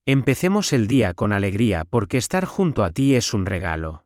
Empecemos el día con alegría porque estar junto a ti es un regalo.